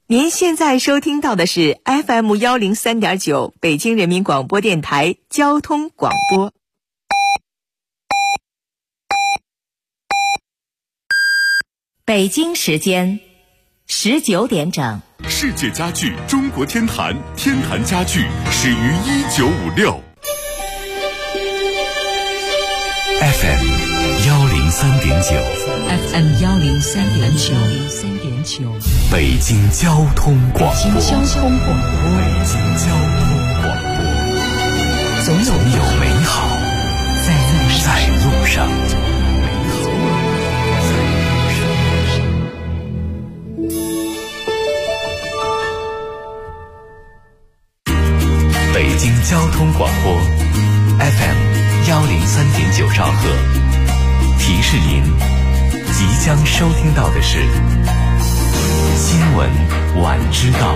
您现在收听到的是 FM103.9 北京人民广播电台交通广播。北京时间19点整。 世界家具中国天坛，天坛家具始于1956。FM 103.9， 北京交通广播，总有美好在路上。北京交通广播 FM 103.9兆赫，提示您即将收听到的是新闻晚知道。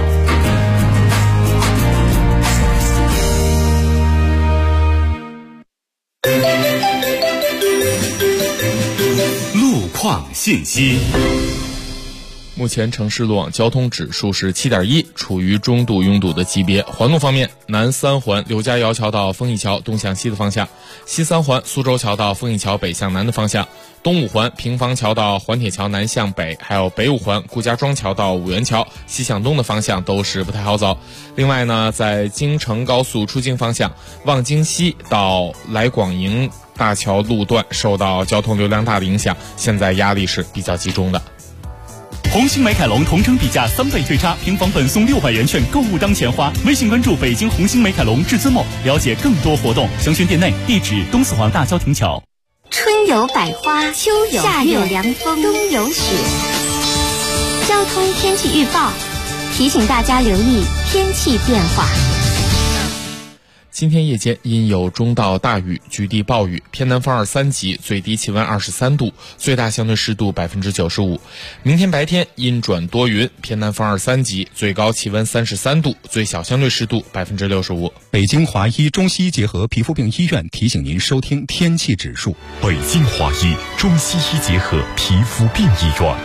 路况信息。 目前城市路网交通指数是 7.1， 处于中度拥堵的级别。环路方面，南三环刘家窑桥到丰益桥东向西的方向，西三环苏州桥到丰益桥北向南的方向，东五环平房桥到环铁桥南向北，还有北五环顾家庄桥到五元桥西向东的方向都是不太好走。另外呢，在京承高速出京方向，望京西到来广营大桥路段受到交通流量大的影响，现在压力是比较集中的。 红星美凯龙同城比价3倍追差，平房本送600元券，购物当钱花。微信关注北京红星美凯龙至尊梦，了解更多活动。详询店内，地址东四环大郊亭桥。 春有百花，秋有夏有凉风，冬有雪。交通天气预报提醒大家留意天气变化。 今天夜间因有中到大雨，局地暴雨，偏南风2、3级，最低气温23度，最大相对湿度95%。明天白天阴转多云，偏南风2、3级，最高气温33度，最小相对湿度65%。 北京华医中西医结合皮肤病医院提醒您收听天气指数。 北京华医中西医结合皮肤病医院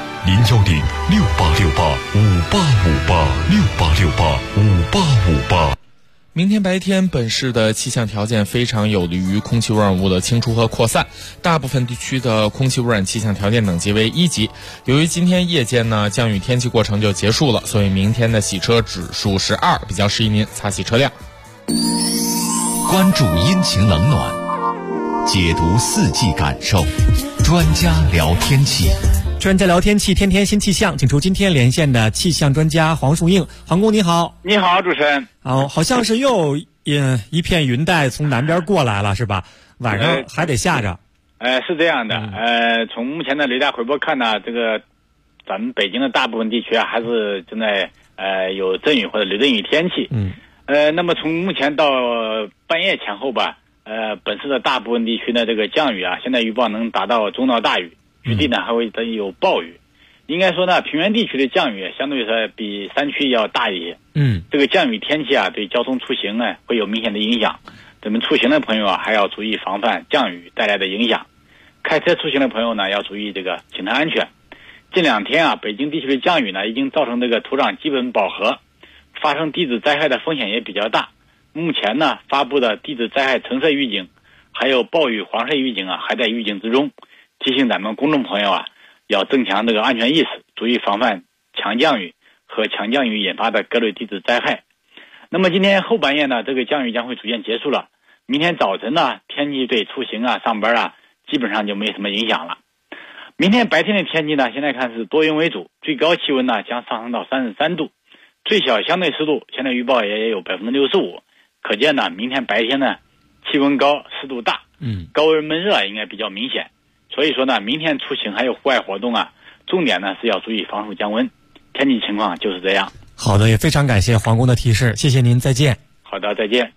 ，0106868585858，668685858。 明天白天本市的气象条件非常有利于空气污染物的清除和扩散，大部分地区的空气污染气象条件等级为1级。由于今天夜间呢降雨天气过程就结束了，所以明天的洗车指数是2，比较适宜您擦洗车辆。 关注阴晴冷暖，解读四季感受，专家聊天气。 专家聊天气，天天新气象，请出今天连线的气象专家黄树映。黄工你好。 你好，主持人。 好像是又一片云带从南边过来了，是吧？晚上还得下着。 是这样的。从目前的雷达回波看呢，这个咱们北京的大部分地区啊，还是正在有阵雨或者雷阵雨天气。那么从目前到半夜前后吧，本市的大部分地区的这个降雨啊，现在预报能达到中到大雨。局地呢还会有暴雨，应该说呢，平原地区的降雨相对说比山区要大一些。这个降雨天气啊，对交通出行呢会有明显的影响。咱们出行的朋友啊，还要注意防范降雨带来的影响。开车出行的朋友呢，要注意这个行车安全。近2天啊，北京地区的降雨呢，已经造成这个土壤基本饱和，发生地质灾害的风险也比较大。目前呢，发布的地质灾害橙色预警，还有暴雨黄色预警啊，还在预警之中。提醒咱们公众朋友啊，要增强这个安全意识，注意防范强降雨和强降雨引发的各类地质灾害。那么今天后半夜呢，这个降雨将会逐渐结束了。明天早晨呢，天气对出行啊、上班啊，基本上就没什么影响了。明天白天的天气呢，现在看是多云为主，最高气温呢将上升到33度，最小相对湿度现在预报也有65%。可见呢，明天白天呢，气温高，湿度大，高温闷热应该比较明显。所以说呢，明天出行还有户外活动啊，重点呢是要注意防暑降温。天气情况就是这样。 好的，也非常感谢黄工的提示，谢谢您，再见。 好的，再见。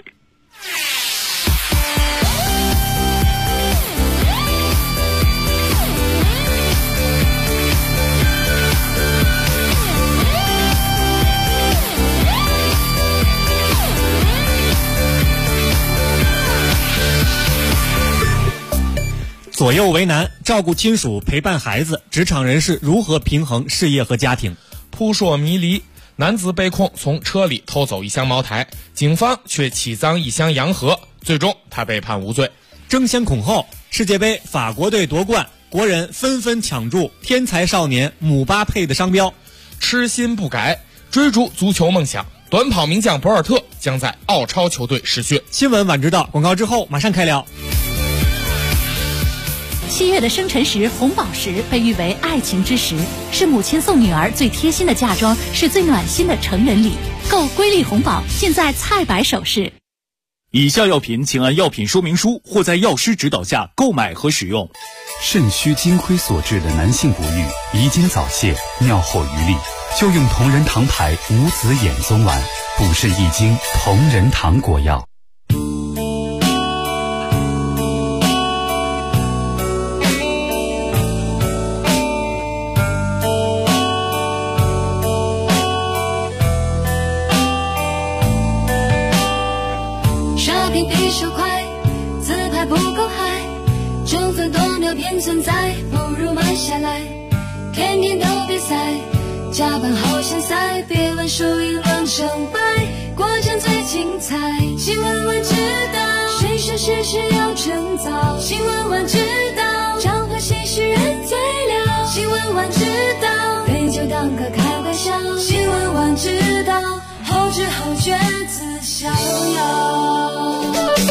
左右为难，照顾亲属，陪伴孩子，职场人士如何平衡事业和家庭？ 扑朔迷离， 男子被控从车里偷走1箱茅台，警方却起赃1箱洋河，最终他被判无罪。 争先恐后，世界杯法国队夺冠，国人纷纷抢注天才少年姆巴佩的商标。 痴心不改，追逐足球梦想，短跑名将博尔特将在澳超球队实训。 新闻晚知道，广告之后马上开聊。 7月的生辰石红宝石被誉为爱情之石，是母亲送女儿最贴心的嫁妆，是最暖心的成人礼。购瑰丽红宝，尽在菜百首饰。 以下药品请按药品说明书或在药师指导下购买和使用。 肾虚金亏所致的男性不育、遗精早泄、尿后余力，就用同仁堂牌无籽眼松丸，补肾益精，同仁堂果药。 便存在，不如买下来，天天都比赛，加班好像赛，别问输赢论成败，过程最精彩。新闻晚知道，谁说事事要趁早？新闻晚知道，掌握新鲜人最了。新闻晚知道，杯酒当歌开玩笑。新闻晚知道，后知后觉自逍遥。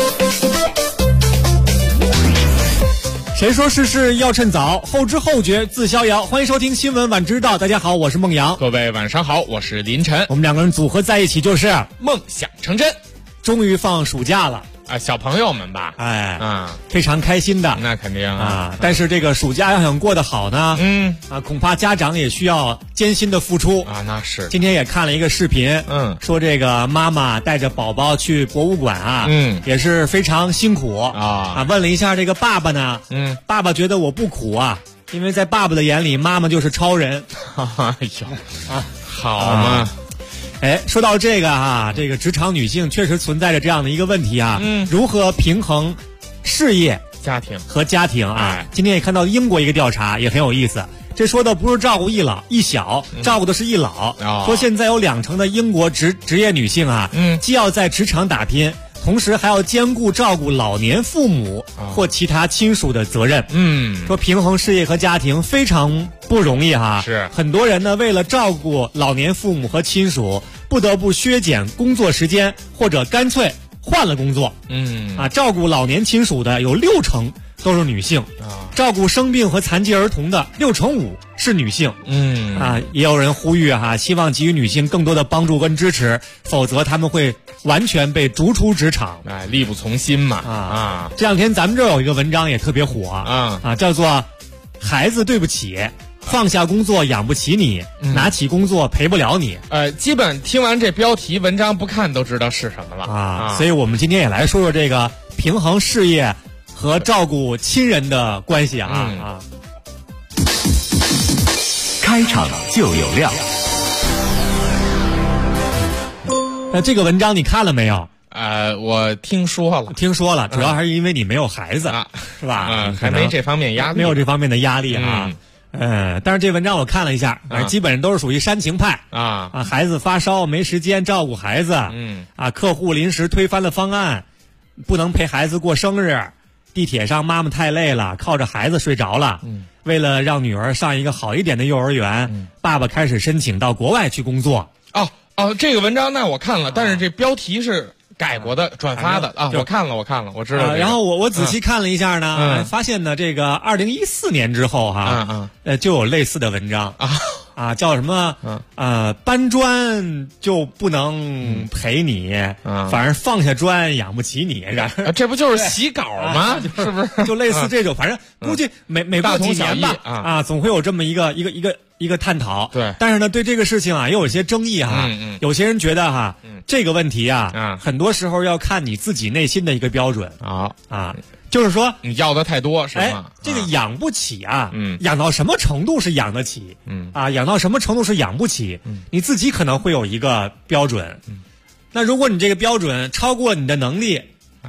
谁说事事要趁早？后知后觉自逍遥。欢迎收听新闻晚知道，大家好，我是孟阳。 各位晚上好，我是林晨。 我们两个人组合在一起就是梦想成真。 终于放暑假了啊，小朋友们吧， 非常开心的。 那肯定啊， 但是这个暑假要想过得好呢，恐怕家长也需要艰辛的付出啊。那是。 今天也看了一个视频，说这个妈妈带着宝宝去博物馆啊，也是非常辛苦啊。问了一下这个爸爸呢，爸爸觉得我不苦啊，因为在爸爸的眼里，妈妈就是超人。 哎呦啊，好嘛。 说到这个这个职场女性确实存在着这样的一个问题啊，如何平衡事业、 家庭和家庭啊？今天也看到英国一个调查也很有意思，这说的不是照顾一小，照顾的是一老。说现在有20%的英国职业女性啊，既要在职场打拼，同时还要兼顾照顾老年父母或其他亲属的责任。说平衡事业和家庭非常不容易哈。 是很多人呢，为了照顾老年父母和亲属，不得不削减工作时间，或者干脆换了工作。照顾老年亲属的有60%都是女性照顾生病和残疾儿童的65%是女性。也有人呼吁希望给予女性更多的帮助跟支持，否则他们会完全被逐出职场， 力不从心嘛。 这两天咱们这儿有一个文章也特别火叫做孩子对不起，放下工作养不起你，拿起工作陪不了你。 基本听完这标题，文章不看都知道是什么了所以我们今天也来说说这个平衡事业和照顾亲人的关系开场就有料。 这个文章你看了没有？ 我听说了， 主要还是因为你没有孩子是吧？ 还没这方面压力， 没有这方面的压力但是这文章我看了一下，基本上都是属于煽情派孩子发烧没时间照顾孩子，客户临时推翻了方案，不能陪孩子过生日，地铁上妈妈太累了，靠着孩子睡着了。为了让女儿上一个好一点的幼儿园，爸爸开始申请到国外去工作。 这个文章那我看了，但是这标题是改过的，转发的我看了，我知道。 然后我仔细看了一下呢，发现呢，这个2014年之后就有类似的文章叫什么搬砖就不能陪你，反正放下砖养不起你， 这不就是洗稿吗？是不是？ 就类似这种，反正估计每过几年吧总会有这么一个探讨。 对， 但是呢，对这个事情也有一些争议有些人觉得这个问题很多时候要看你自己内心的一个标准就是说你要的太多是吗？ 这个养不起养到什么程度是养得起养到什么程度是养不起你自己可能会有一个标准那如果你这个标准超过你的能力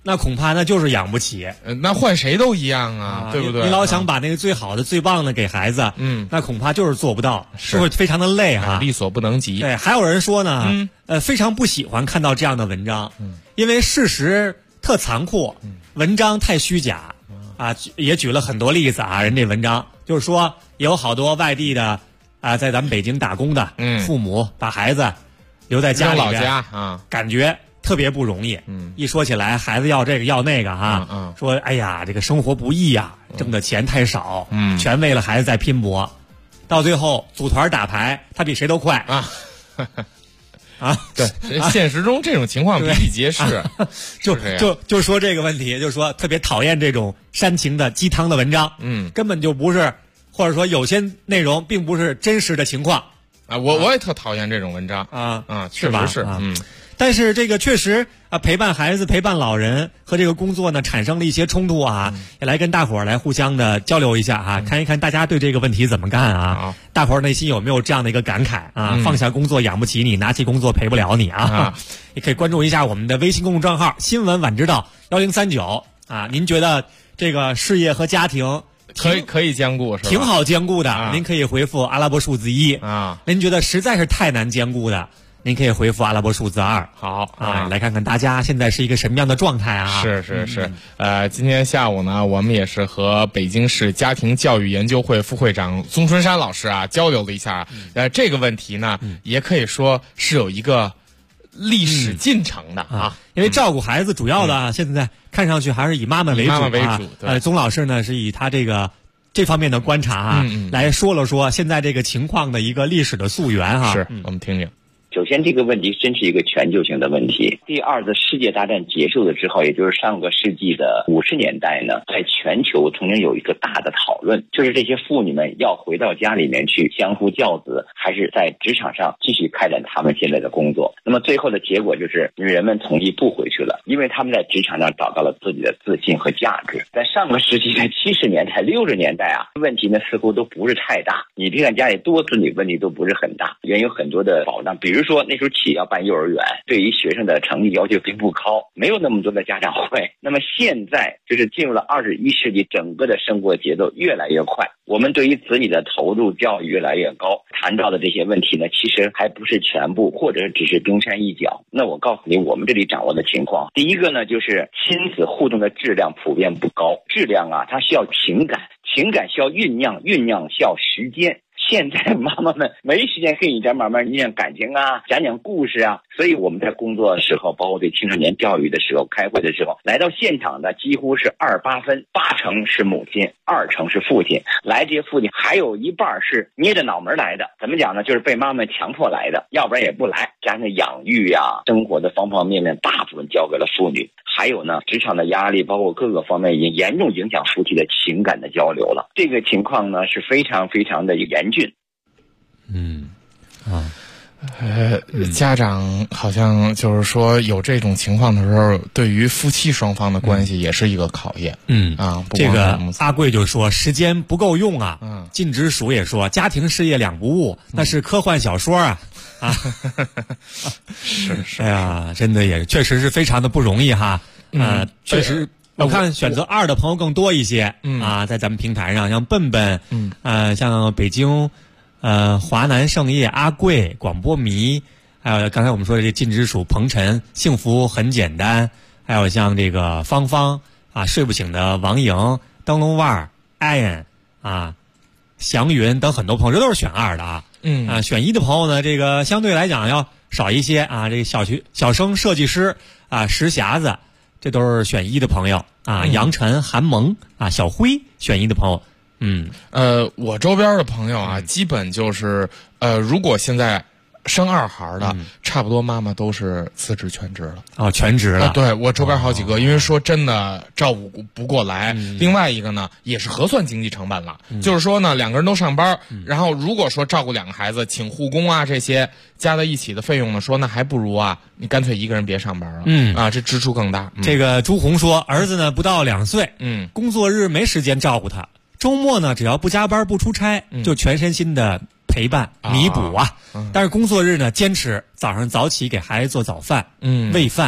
那恐怕那就是养不起。 那换谁都一样啊，对不对？ 你老想把那个最好的、最棒的给孩子，那恐怕就是做不到，是会非常的累哈， 力所不能及。 对，还有人说呢，非常不喜欢看到这样的文章，因为事实特残酷，文章太虚假，也举了很多例子啊。人这文章就是说，有好多外地的在咱们北京打工的父母，把孩子留在家里边， 老家啊， 感觉特别不容易。一说起来，孩子要这个要那个哈，说哎呀，这个生活不易呀，挣的钱太少，全为了孩子在拼搏，到最后组团打牌，他比谁都快啊。 对，现实中这种情况比比皆是， 就说这个问题，就是说特别讨厌这种煽情的鸡汤的文章，根本就不是，或者说有些内容并不是真实的情况啊。我也特讨厌这种文章确实是但是这个确实陪伴孩子、陪伴老人和这个工作呢，产生了一些冲突啊，也来跟大伙儿来互相的交流一下啊，看一看大家对这个问题怎么干啊？大伙儿内心有没有这样的一个感慨啊？放下工作养不起你，拿起工作陪不了你啊！也可以关注一下我们的微信公众账号“新闻晚知道1039”啊。您觉得这个事业和家庭可以兼顾是吧？ 挺好兼顾的，您可以回复阿拉伯数字1啊。您觉得实在是太难兼顾的，您可以回复阿拉伯数字2。 好来看看大家现在是一个什么样的状态啊？ 是。今天下午呢，我们也是和北京市家庭教育研究会副会长宗春山老师交流了一下。这个问题呢，也可以说是有一个历史进程的啊。 因为照顾孩子主要的现在看上去还是以妈妈为主。宗老师呢是以他这方面的观察来说了说现在这个情况的一个历史的溯源哈。 是，我们听听。 首先，这个问题真是一个全球性的问题。第二次世界大战结束了之后，也就是上个世纪的50年代呢，在全球曾经有一个大的讨论，就是这些妇女们要回到家里面去相夫教子，还是在职场上继续开展他们现在的工作。那么最后的结果就是人们同意不回去了，因为他们在职场上找到了自己的自信和价值。在上个世纪的70年代、60年代问题呢似乎都不是太大，你别看家里多子女，问题都不是很大，原有很多的保障，比如说那时候企业要办幼儿园，对于学生的成绩要求并不高，没有那么多的家长会。那么现在就是进入了21世纪，整个的生活节奏越来越快，我们对于子女的投入教育越来越高。谈到的这些问题呢，其实还不是全部，或者只是冰山一角。那我告诉你我们这里掌握的情况，第一个呢，就是亲子互动的质量普遍不高。质量它需要情感，情感需要酝酿，酝酿需要时间。现在妈妈们没时间跟你慢慢酝酿感情讲讲故事所以我们在工作的时候，包括对青少年教育的时候，开会的时候，来到现场的几乎是2-8分，8成是母亲，2成是父亲。来这些父亲还有一半是捏着脑门来的，怎么讲呢？就是被妈妈强迫来的，要不然也不来。加上养育生活的方方面面大部分交给了妇女。还有呢，职场的压力包括各个方面也严重影响夫妻的情感的交流了。这个情况呢是非常非常的严峻。 家长好像就是说有这种情况的时候，对于夫妻双方的关系也是一个考验。 这个阿贵就说时间不够用靳直属也说家庭事业两不误，那是科幻小说是。 哎呀，真的也确实是非常的不容易哈。确实我看选择2的朋友更多一些在咱们平台上，像笨笨像北京华南盛业、阿贵、广播迷，还有刚才我们说的这靳直属、彭晨、幸福很简单，还有像这个芳芳睡不醒的王莹、灯笼腕、Ian 祥云等很多朋友，这都是选2的选1的朋友呢，这个相对来讲要少一些这个小生设计师石匣子，这都是选1的朋友杨晨、韩萌小辉选1的朋友。 我周边的朋友基本就是如果现在生2孩的，差不多妈妈都是辞职全职了。 全职了。 对，我周边好几个，因为说真的照顾不过来。另外一个呢，也是核算经济成本了，就是说呢，2个人都上班，然后如果说照顾2个孩子，请护工这些加在一起的费用呢，说那还不如你干脆一个人别上班了。这支出更大。 这个朱红说，儿子呢不到2岁，工作日没时间照顾他。周末呢，只要不加班不出差，就全身心的陪伴弥补但是工作日呢，坚持早上早起给孩子做早饭，喂饭，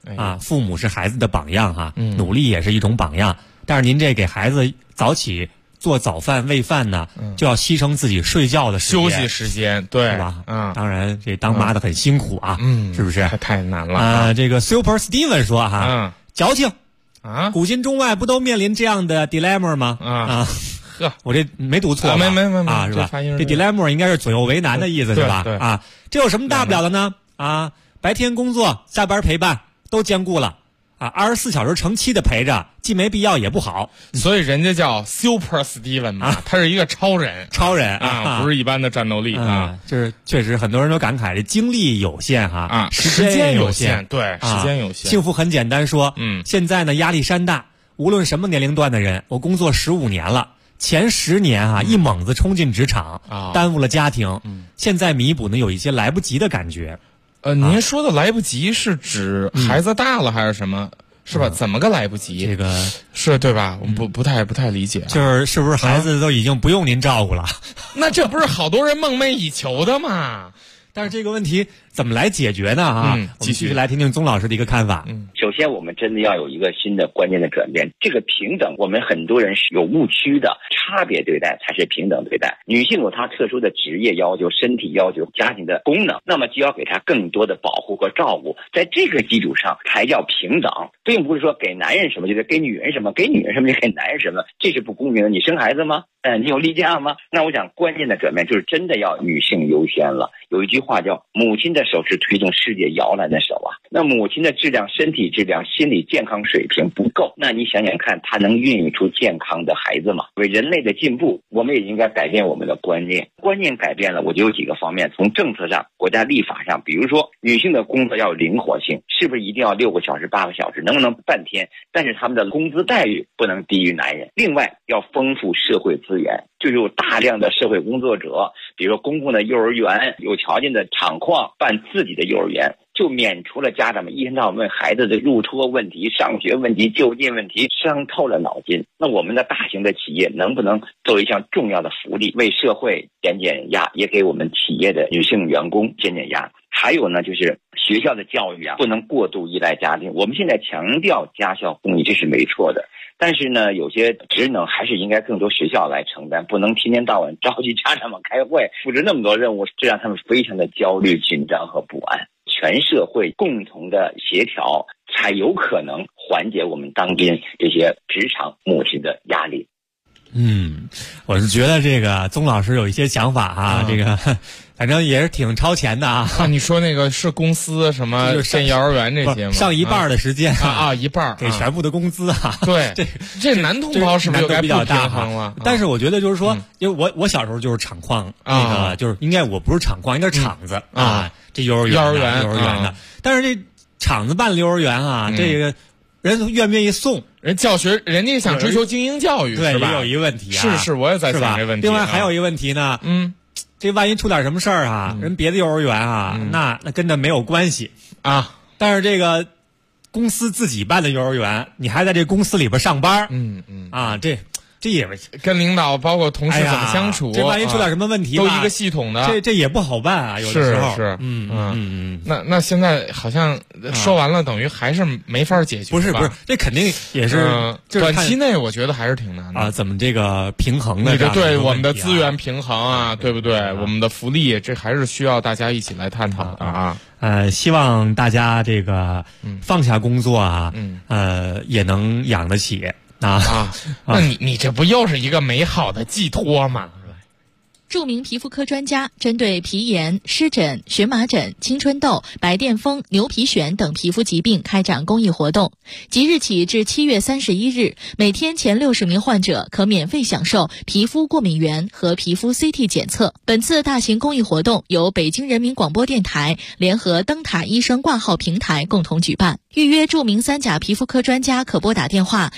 啊，父母是孩子的榜样哈，努力也是一种榜样。但是您这给孩子早起做早饭喂饭呢，就要牺牲自己睡觉的时间休息时间，对， 是吧？当然这当妈的很辛苦啊，是不是？ 太难了啊！ 这个 Super Steven 说哈，矫情啊，古今中外不都面临这样的 dilemma 吗？呵，我这没读错吧？ 没啊，是吧？这 dilemma 应该是左右为难的意思，是吧？ 对啊，这有什么大不了的呢？啊，白天工作，下班陪伴都兼顾了。24小时乘7的陪着，既没必要也不好， 所以人家叫 Super Steven 嘛，他是一个超人啊，不是一般的战斗力啊。 就是确实很多人都感慨，这精力有限哈，时间有限， 对，时间有限。 幸福很简单说，现在呢压力山大，无论什么年龄段的人，我工作15年了，前10年一猛子冲进职场，耽误了家庭，现在弥补呢有一些来不及的感觉。 您说的来不及是指孩子大了还是什么？是吧？怎么个来不及？ 这个是对吧？我不太理解。 是不是孩子都已经不用您照顾了？ 那这不是好多人梦寐以求的吗？ 但是这个问题怎么来解决呢？我们继续来听听宗老师的一个看法。 首先我们真的要有一个新的关键的转变。这个平等，我们很多人是有误区的，差别对待才是平等对待。女性有她特殊的职业要求、身体要求、家庭的功能，那么就要给她更多的保护和照顾。在这个基础上才叫平等，并不是说给男人什么就得给女人什么，给女人什么就给男人什么，这是不公平的。你生孩子吗？你有例假吗？那我想关键的转变就是真的要女性优先了。有一句话叫母亲的手是推动世界摇篮的手啊，那母亲的质量、身体质量、心理健康水平不够，那你想想看，她能孕育出健康的孩子吗？为人类的进步，我们也应该改变我们的观念。观念改变了，我就有几个方面，从政策上、国家立法上，比如说女性的工作要有灵活性，是不是一定要6个小时、8个小时，能不能半天？但是他们的工资待遇不能低于男人。另外，要丰富社会资源，就是有大量的社会工作者，比如说公共的幼儿园，有条件的厂矿办自己的幼儿园，就免除了家长们一天到晚问孩子的入托问题、上学问题、就近问题，伤透了脑筋。那我们的大型的企业能不能作为一项重要的福利，为社会减压，也给我们企业的女性员工减压？还有呢，就是学校的教育不能过度依赖家庭。我们现在强调家校共育，这是没错的。但是呢，有些职能还是应该更多学校来承担，不能天天到晚召集家长们开会，布置那么多任务，这让他们非常的焦虑、紧张和不安。全社会共同的协调，才有可能缓解我们当今这些职场母亲的压力。 我是觉得这个宗老师有一些想法这个反正也是挺超前的啊。 你说那个是公司什么建幼儿园这些吗？ 上一半的时间一半给全部的工资对，这男同胞是不是比较大了？ 但是我觉得就是说，因为我小时候就是厂矿那个，就是应该我不是厂矿，应该是厂子这幼儿园的。但是这厂子办的幼儿园这个人愿不愿意送？ 人教学，人家想追求精英教育， 对， 是吧？ 也有一个问题是，我也在想这问题。 另外还有一个问题呢，这万一出点什么事儿人别的幼儿园那跟着没有关系但是这个公司自己办的幼儿园，你还在这公司里边上班，这也跟领导包括同事怎么相处， 这万一出点什么问题都一个系统的， 这也不好办有的时候是那现在好像说完了，等于还是没法解决。 不是，这肯定也是短期内我觉得还是挺难的怎么这个平衡呢？ 对我们的资源平衡对不对？我们的福利，这还是需要大家一起来探讨的希望大家这个放下工作也能养得起。 那你这不又是一个美好的寄托吗？ 著名皮肤科专家针对皮炎、湿疹、荨麻疹、青春痘、白癜风、牛皮癣等皮肤疾病开展公益活动。即日起至7月31日，每天前60名患者可免费享受皮肤过敏原和皮肤 CT 检测。本次大型公益活动由北京人民广播电台联合灯塔医生挂号平台共同举办。预约著名3甲皮肤科专家可拨打电话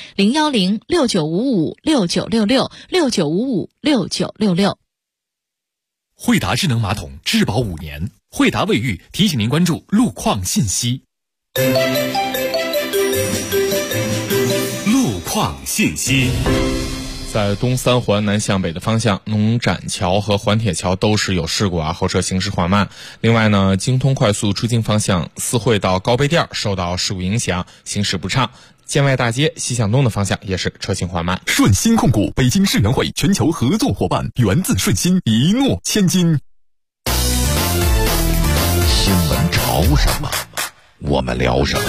010-6955-6966 惠达智能马桶质保5年，惠达卫浴提醒您关注路况信息。路况信息。 在东三环南向北的方向，农展桥和环铁桥都是有事故啊，后车行驶缓慢。另外呢，京通快速出京方向四惠到高碑店受到事故影响，行驶不畅。建外大街西向东的方向也是车行缓慢。 顺鑫控股北京世园会全球合作伙伴，源自顺鑫，一诺千金。 新闻潮什么，我们聊什么。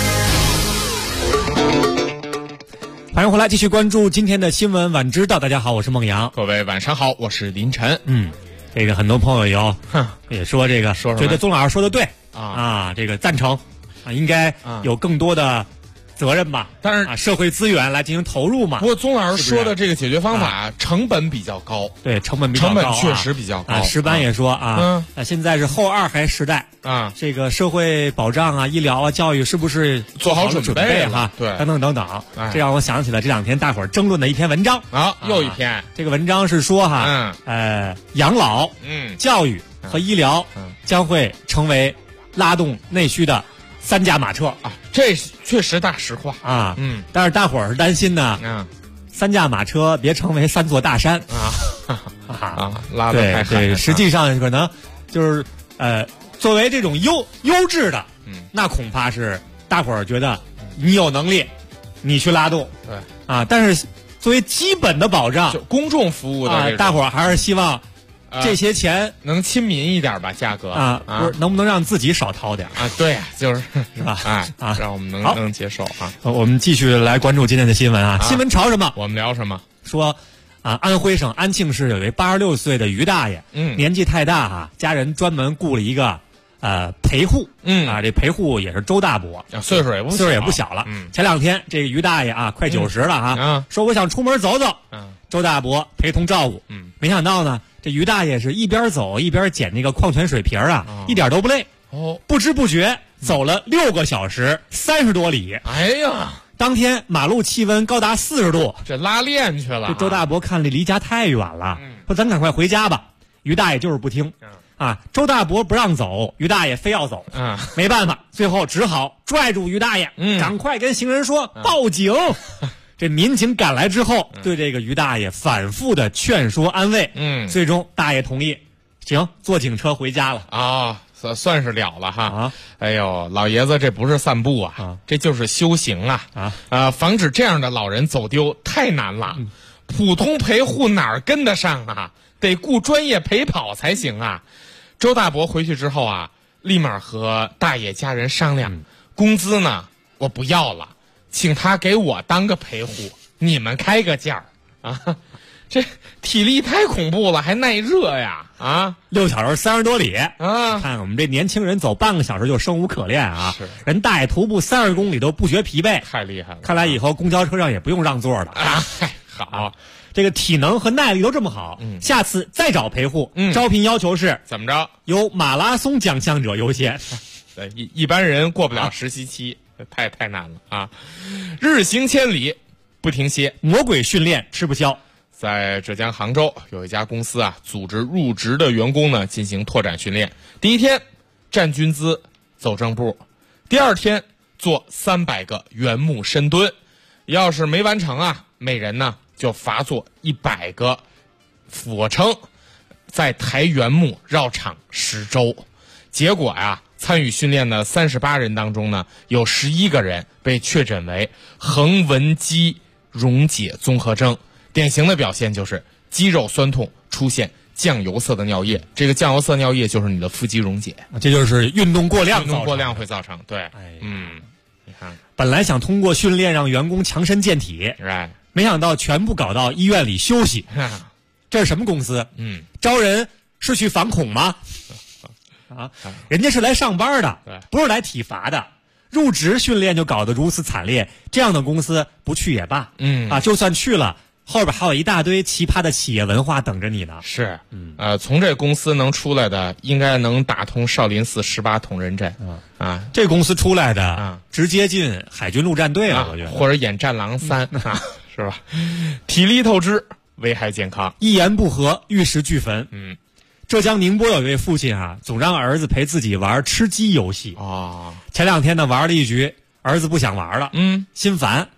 欢迎回来，继续关注今天的新闻晚知道。大家好，我是孟阳。 各位晚上好，我是林晨。 这个很多朋友也说这个说觉得宗老师说的对啊，这个赞成啊，应该有更多的责任吧， 但是社会资源来进行投入嘛。 不过宗老师说的这个解决方法成本比较高， 对，成本比较高， 成本确实比较高。 石斑也说现在是后二孩时代啊， 这个社会保障啊、医疗啊、教育是不是做好准备哈？ 对， 等等等等，这让我想起了这两天大伙儿争论的一篇文章啊，又一篇。 这个文章是说养老、教育和医疗将会成为拉动内需的三驾马车啊，这确实大实话啊。但是大伙儿是担心呢，三驾马车别成为三座大山拉得太狠。 对，实际上可能就是作为这种优质的，那恐怕是大伙儿觉得你有能力，你去拉动， 对啊。但是作为基本的保障， 就公众服务的大伙儿还是希望这些钱能亲民一点吧，价格不是能不能让自己少掏点啊？对呀，就是是吧？ 让我们能接受啊。 我们继续来关注今天的新闻啊。新闻潮什么？ 我们聊什么？ 说安徽省安庆市有一位86岁的于大爷，年纪太大家人专门雇了一个陪护，这陪护也是周大伯， 岁数也不小了。前两天这个于大爷快90了说我想出门走走，周大伯陪同照顾，没想到呢，这于大爷是一边走一边捡那个矿泉水瓶一点都不累，不知不觉走了6个小时30多里。 哎呀！ 当天马路气温高达40度， 这拉练去了。 这周大伯看离家太远了，说咱赶快回家吧。于大爷就是不听，周大伯不让走，于大爷非要走，没办法，最后只好拽住于大爷，赶快跟行人说报警。这民警赶来之后，对这个于大爷反复的劝说安慰，最终大爷同意，行，坐警车回家了啊。算是了了哈哎呦，老爷子这不是散步这就是修行防止这样的老人走丢太难了，普通陪护哪儿跟得上啊？得雇专业陪跑才行啊。周大伯回去之后立马和大爷家人商量，工资呢我不要了，请他给我当个陪护，你们开个价这体力太恐怖了，还耐热呀 ！6小时30多里看我们这年轻人走半个小时就生无可恋是人大爷徒步30公里都不觉疲惫， 太厉害了。 看来以后公交车上也不用让座了好， 这个体能和耐力都这么好，下次再找陪护，招聘要求是怎么着？ 由马拉松奖项者优先。 一般人过不了实习期，太难了日行千里不停歇， 魔鬼训练吃不消。 在浙江杭州有一家公司组织入职的员工呢进行拓展训练。第一天站军姿走正步，第二天做300个原木深蹲，要是没完成每人呢就罚做100个俯卧撑，再抬原木绕场10周。结果参与训练的38人当中呢，有11个人被确诊为横纹肌溶解综合征。典型的表现就是肌肉酸痛，出现酱油色的尿液。这个酱油色尿液就是你的腹肌溶解， 这就是运动过量会造成。对，你看， 本来想通过训练让员工强身健体，没想到全部搞到医院里休息。这是什么公司？招人是去反恐吗？人家是来上班的，不是来体罚的。入职训练就搞得如此惨烈，这样的公司不去也罢。就算去了，后边还有一大堆奇葩的企业文化等着你呢。 是，从这公司能出来的，应该能打通少林寺18铜人阵。 这公司出来的，直接进海军陆战队了，我觉得， 或者演战狼3是吧？体力透支，危害健康， 一言不合玉石俱焚。浙江宁波有一位父亲总让儿子陪自己玩吃鸡游戏。前两天呢玩了一局，儿子不想玩了，心烦，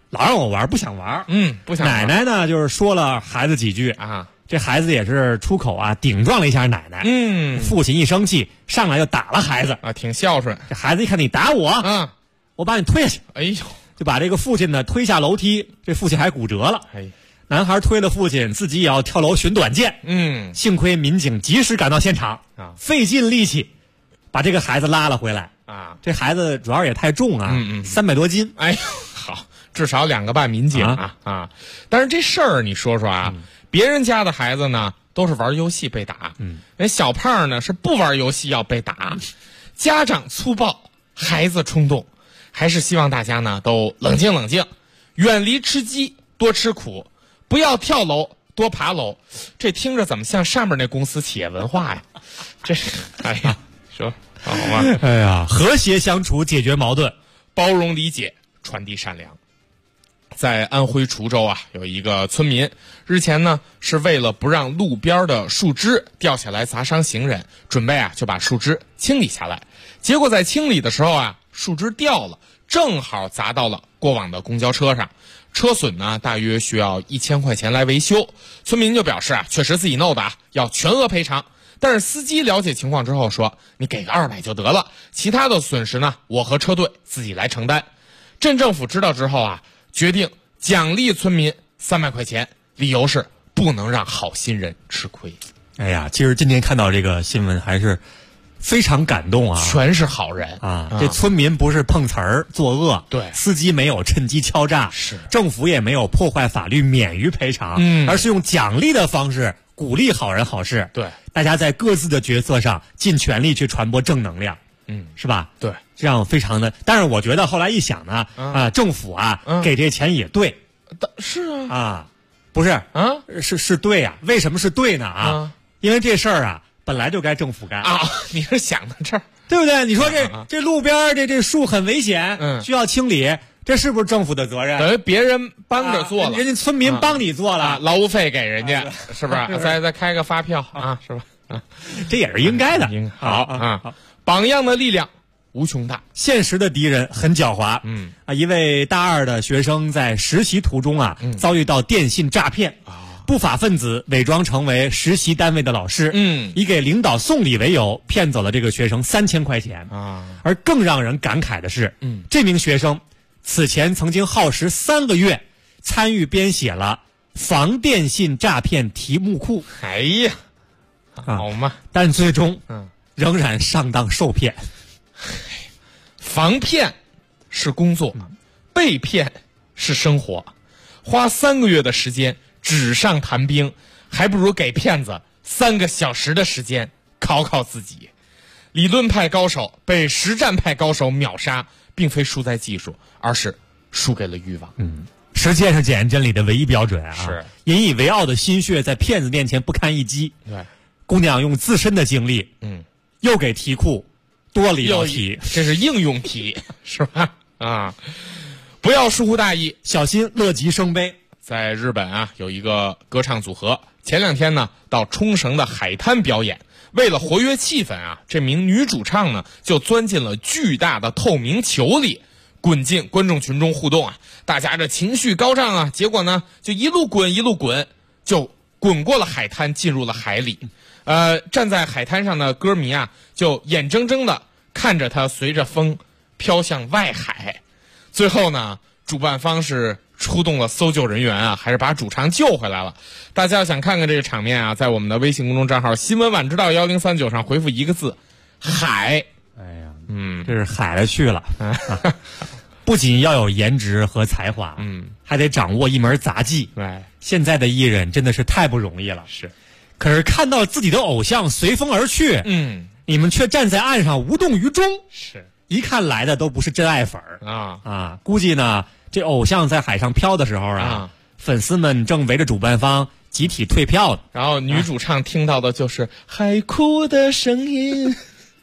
老让我玩，不想玩。 不想玩。 奶奶呢，就是说了孩子几句啊，这孩子也是出口啊，顶撞了一下奶奶。父亲一生气，上来就打了孩子啊，挺孝顺。 这孩子一看你打我，我把你推下去。 哎呦， 就把这个父亲呢推下楼梯，这父亲还骨折了。男孩推了父亲，自己也要跳楼寻短见。幸亏民警及时赶到现场啊，费尽力气把这个孩子拉了回来啊。这孩子主要也太重啊，300多斤。 哎呦，好，至少2个半民警啊。但是这事儿你说说啊，别人家的孩子呢都是玩游戏被打，人小胖呢是不玩游戏要被打。家长粗暴，孩子冲动，还是希望大家呢都冷静冷静，远离吃鸡，多吃苦。不要跳楼，多爬楼。这听着怎么像上面那公司企业文化呀？这是，哎呀，说好吗？ 哎呀，和谐相处，解决矛盾， 包容理解，传递善良。在安徽滁州啊，有一个村民，日前呢是为了不让路边的树枝掉下来砸伤行人，准备啊就把树枝清理下来。结果在清理的时候啊，树枝掉了，正好砸到了过往的公交车上。车损呢，大约需要1000块钱来维修。村民就表示啊，确实自己弄的，要全额赔偿。但是司机了解情况之后说，你给个200就得了，其他的损失呢，我和车队自己来承担。镇政府知道之后啊，决定奖励村民300块钱，理由是不能让好心人吃亏。 哎呀，其实今天看到这个新闻还是非常感动啊， 全是好人啊！这村民不是碰瓷儿作恶， 对， 司机没有趁机敲诈， 是政府也没有破坏法律免于赔偿，而是用奖励的方式鼓励好人好事。 对， 大家在各自的角色上尽全力去传播正能量，是吧？ 对， 这样非常的。但是我觉得后来一想呢，政府啊给这钱也对， 是啊，不是啊，是对啊。为什么是对呢？啊，因为这事儿啊。本来就该政府干啊！你是想到这儿， 对不对？你说这路边这树很危险，需要清理，这是不是政府的责任？ 等于别人帮着做了， 人家村民帮你做了， 劳务费给人家，是不是？再开个发票啊，是吧？ 这也是应该的。 好啊，榜样的力量无穷大， 现实的敌人很狡猾。一位大2的学生在实习途中啊，遭遇到电信诈骗。不法分子伪装成为实习单位的老师，以给领导送礼为由，骗走了这个学生3000块钱啊！而更让人感慨的是，这名学生此前曾经耗时3个月，参与编写了防电信诈骗题目库。 哎呀，好嘛！ 但最终仍然上当受骗。 防骗是工作，被骗是生活。花3个月的时间纸上谈兵，还不如给骗子3个小时的时间考考自己。理论派高手被实战派高手秒杀，并非输在技术，而是输给了欲望。 实践是检验真理的唯一标准啊！ 是引以为傲的心血在骗子面前不堪一击。 对， 姑娘用自身的经历，又给题库多了一道题， 这是应用题，是吧？啊，不要疏忽大意， 小心乐极生悲。 在日本啊，有一个歌唱组合，前2天呢到冲绳的海滩表演。为了活跃气氛啊，这名女主唱呢就钻进了巨大的透明球里，滚进观众群中互动啊。大家这情绪高涨啊，结果呢就一路滚，就滚过了海滩，进入了海里。站在海滩上的歌迷啊，就眼睁睁的看着它随着风飘向外海。最后呢，主办方是出动了搜救人员啊，还是把主唱救回来了。大家要想看看这个场面啊，在我们的微信公众账号新闻晚知道1039上回复1个字海。 哎呀，这是海了去了。不仅要有颜值和才华，还得掌握一门杂技。现在的艺人真的是太不容易了。 是， 可是看到自己的偶像随风而去，你们却站在岸上无动于衷。 是， 一看来的都不是真爱粉啊！估计呢，这偶像在海上飘的时候啊，粉丝们正围着主办方集体退票呢。 然后女主唱听到的就是海哭的声音。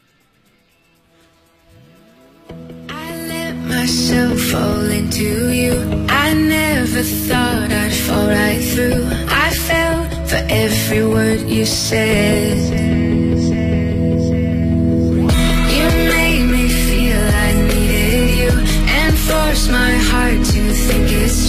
Myself fall into you. I never thought I'd fall right through. I fell for every word you said. You made me feel I needed you and forced my heart to think it's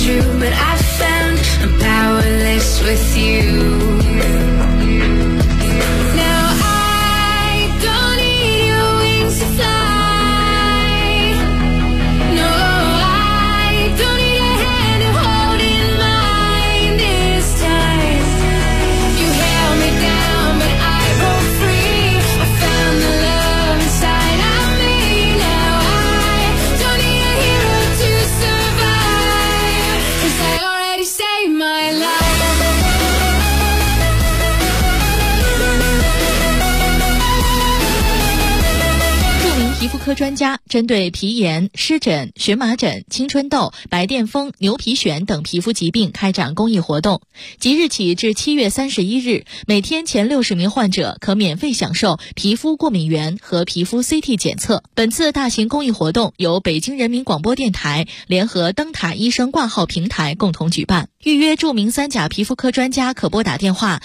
皮肤科专家针对皮炎、湿疹、荨麻疹、青春痘、白癜风、牛皮癣等皮肤疾病开展公益活动。即日起至7月31日，每天前60名患者可免费享受皮肤过敏原和皮肤 CT 检测。本次大型公益活动由北京人民广播电台联合灯塔医生挂号平台共同举办。预约著名3甲皮肤科专家可拨打电话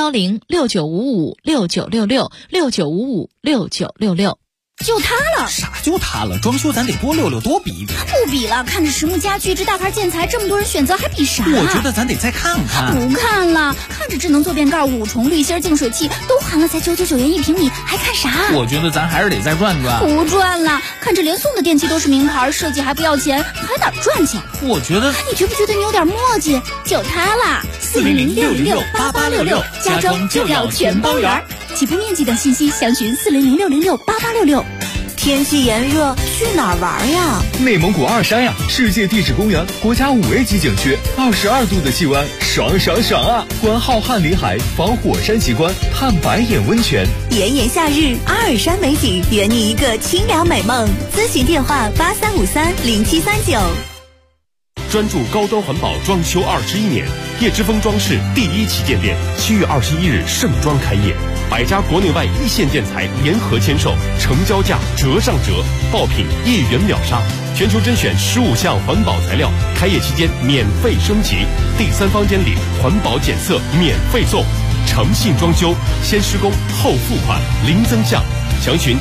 010-6955-6966 就它了。 啥就它了？装修咱得多溜溜，多比一比。 不比了，看着实木家具这大牌建材这么多人选择，还比啥？ 我觉得咱得再看看。 不看了，看着智能坐便盖、5重滤芯净水器都含了才999元1平米，还看啥？ 我觉得咱还是得再转转。 不转了，看着连送的电器都是名牌，设计还不要钱，还哪赚钱？ 我觉得你觉不觉得你有点磨叽？就它啦，400-606-8866，家装就要全包圆。起步面积等信息详询400-606-8866。 天气炎热，去哪儿玩呀？ 内蒙古二山呀，世界地质公园，国家5A级景区，22度的气温，爽爽爽啊！观浩瀚林海，访火山奇观，探白眼温泉。 炎炎夏日，阿尔山美景，圆你一个清凉美梦。咨询电话83530739。 专注高端环保装修21年，叶之峰装饰第1旗舰店7月21日盛装开业，100家国内外一线建材联合签售，成交价折上折，爆品1元秒杀，全球甄选15项环保材料，开业期间免费升级，第3方监理环保检测免费送，诚信装修，先施工后付款，零增项，详询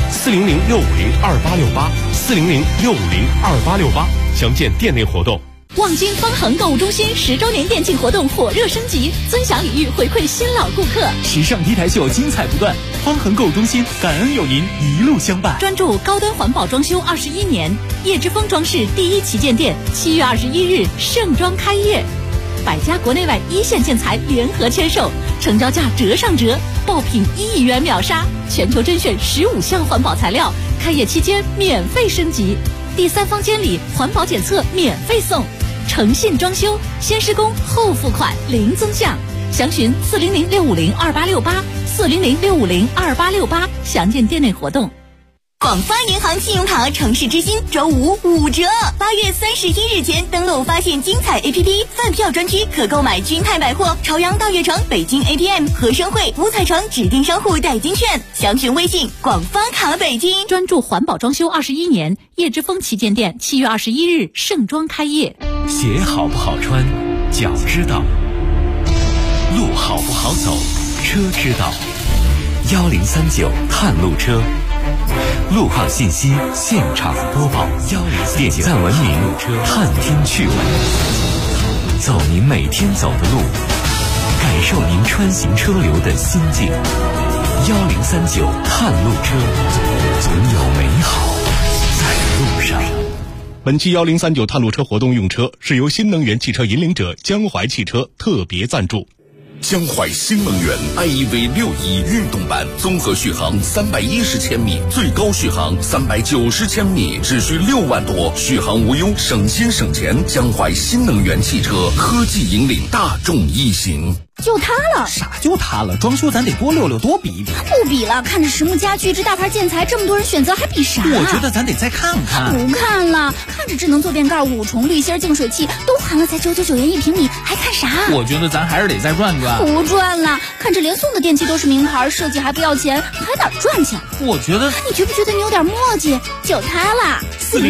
400-650-2868，400-650-2868，详见店内活动。 望京方恒购物中心10周年店庆活动火热升级，尊享礼遇回馈新老顾客， 时尚 T 台秀精彩不断。方恒购物中心感恩有您一路相伴， 专注高端环保装修21年，叶之峰装饰第1旗舰店7月21日盛装开业，100家国内外一线建材联合签售，成交价折上折，爆品1元秒杀，全球甄选15项环保材料，开业期间免费升级，第3方监理环保检测免费送，诚信装修，先施工后付款，零增项，详询400-650-2868，400-650-2868，详见店内活动。 广发银行信用卡城市之星周5 5折，8月31日前登录发现精彩 APP 饭票专区，可购买君泰百货、朝阳大悦城、北京 ATM、和生汇、五彩城指定商户代金券，详询微信广发卡北京。 专注环保装修21年，叶之峰旗舰店7月21日盛装开业。 鞋好不好穿，脚知道；路好不好走，车知道。1039探路车，路况信息现场播报，点赞文明，探听趣闻，走您每天走的路，感受您穿行车流的心境。1039探路车，总有美好在路上。 本期1039探路车活动用车是由新能源汽车引领者江淮汽车特别赞助。 江淮新能源 iEV 6.1运动版，综合续航310千米，最高续航390千米，只需6万多，续航无忧，省心省钱。江淮新能源汽车科技引领大众一行。 就它了。 啥就它了？装修咱得多溜溜，多比一比。 不比了，看着实木家具这大牌建材这么多人选择，还比啥？ 我觉得咱得再看看。 不看了，看着智能坐便盖、5重滤芯净水器都含了才999元1平米，还看啥？ 我觉得咱还是得再转转。 不转了，看着连送的电器都是名牌，设计还不要钱，还哪赚钱？ 我觉得你觉不觉得你有点磨叽？就它啦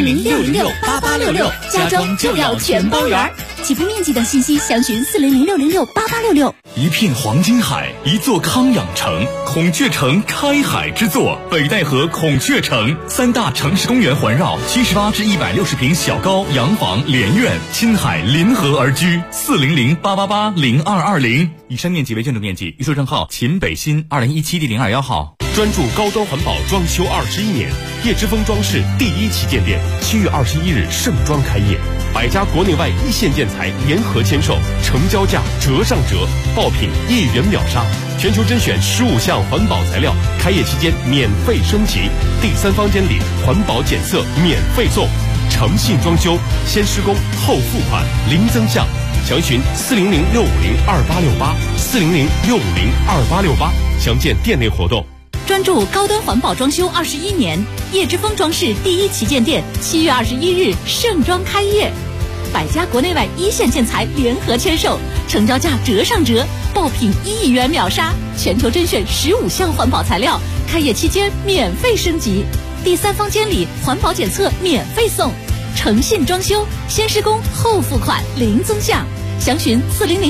，400-606-8866，家装就要全包圆。起步面积等信息详询400-606-8866。 一片黄金海，一座康养城，孔雀城开海之作，北戴河孔雀城，3大城市公园环绕，78至160平小高洋房连院，亲海临河而居。400-888-0220。以上面积为建筑面积，预售证号秦北新2017第021号。专注高端环保装修21年，叶之峰装饰第1旗舰店7月21日盛装开业，100家国内外一线建材联合签售，成交价折上折，爆品1元秒杀，全球甄选15项环保材料，开业期间免费升级，第3方监理环保检测免费送，诚信装修，先施工后付款，零增项，详询400-650-2868，400-650-2868，详见店内活动。 专注高端环保装修21年，叶之峰装饰第一旗舰店7月21日盛装开业，100家国内外一线建材联合签售，成交价折上折，爆品1亿元秒杀，全球甄选15项环保材料，开业期间免费升级，第3方监理环保检测免费送，诚信装修，先施工后付款零增项，详询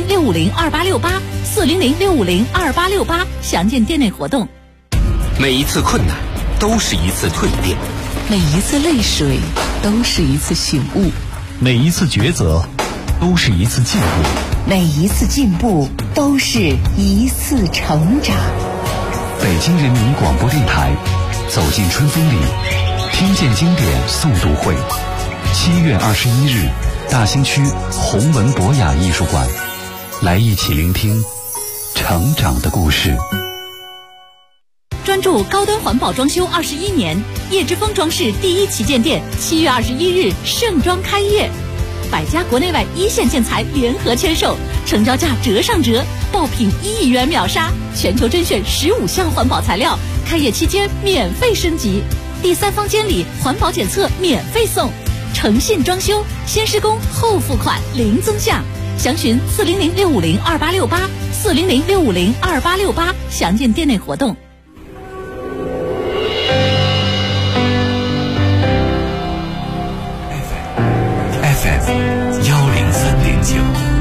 400-650-2868，400-650-2868，详见店内活动。 每一次困难都是一次蜕变， 每一次泪水都是一次醒悟， 每一次抉择都是一次进步， 每一次进步都是一次成长。 北京人民广播电台，走进春风里，听见经典诵读会，7月21日，大兴区弘文博雅艺术馆，来一起聆听成长的故事。 专注高端环保装修21年，叶之峰装饰第一旗舰店7月21日盛装开业，100家国内外一线建材联合签售，成交价折上折，爆品1亿元秒杀，全球甄选15项环保材料，开业期间免费升级，第3方监理环保检测免费送，诚信装修，先施工后付款零增项，详询400-650-2868，400-650-2868，详见店内活动。 FM103.9，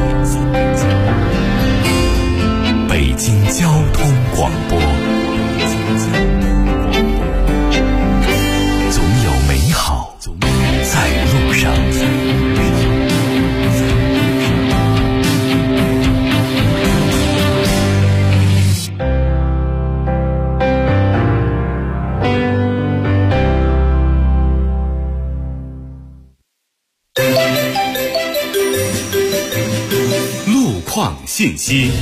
北京交通广播，总有美好在路上。信息。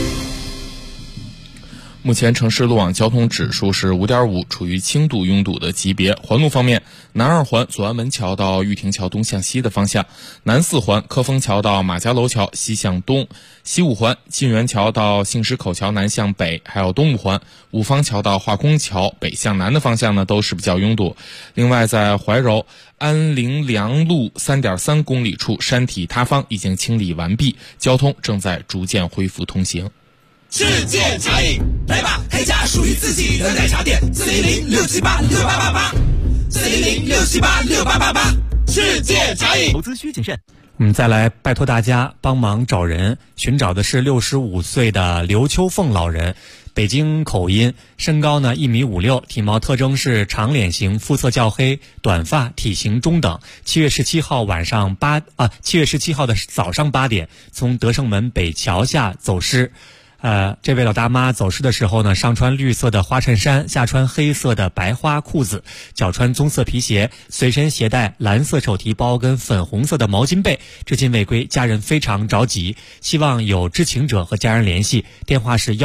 目前城市路网交通指数是5.5，处于轻度拥堵的级别。环路方面，南2环左安门桥到玉亭桥东向西的方向，南4环科丰桥到马家楼桥西向东，西5环晋源桥到杏石口桥南向北，还有东5环五方桥到化工桥北向南的方向呢，都是比较拥堵。另外，在怀柔安陵梁路3.3公里处山体塌方已经清理完毕，交通正在逐渐恢复通行。 世界茶饮，来吧，开家属于自己的奶茶店，400-678-6888，400-678-6888，世界茶饮。 投资需谨慎。我们再来拜托大家帮忙找人，寻找的是65岁的刘秋凤老人，北京口音，身高呢1.56米，体貌特征是长脸型，肤色较黑，短发，体型中等。7月17号的早上8点，从德胜门北桥下走失。这位老大妈走失的时候呢，上穿绿色的花衬衫，下穿黑色的白花裤子，脚穿棕色皮鞋，随身携带蓝色手提包跟粉红色的毛巾被，至今未归，家人非常着急，希望有知情者和家人联系，电话是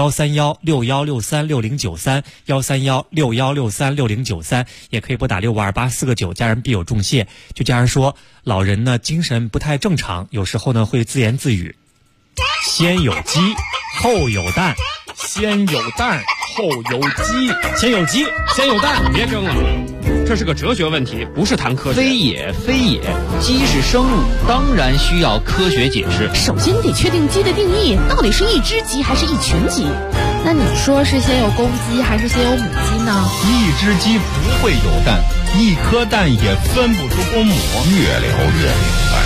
131-6163-6093，131-6163-6093，也可以拨打6528-4个9，家人必有重谢。就家人说，老人呢精神不太正常，有时候呢会自言自语。先有鸡后有蛋， 先有蛋后有鸡， 先有鸡先有蛋。 别争了，这是个哲学问题，不是谈科学。 非也，鸡是生物，当然需要科学解释。 首先得确定鸡的定义，到底是一只鸡还是一群鸡？ 那你说是先有公鸡还是先有母鸡呢？ 一只鸡不会有蛋，一颗蛋也分不出公母。 越聊越明白。